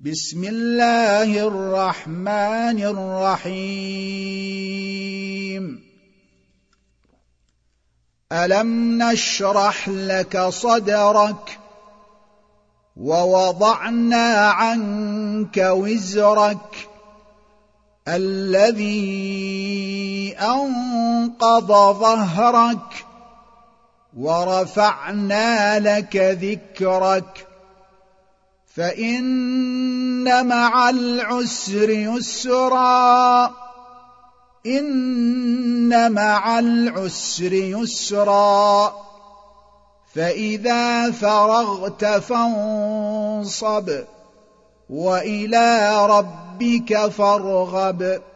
بسم الله الرحمن الرحيم ألم نشرح لك صدرك ووضعنا عنك وزرك الذي أنقض ظهرك ورفعنا لك ذكرك فإن مع العسر يسرا إن مع العسر يسرا فإذا فرغت فانصب وإلى ربك فارغب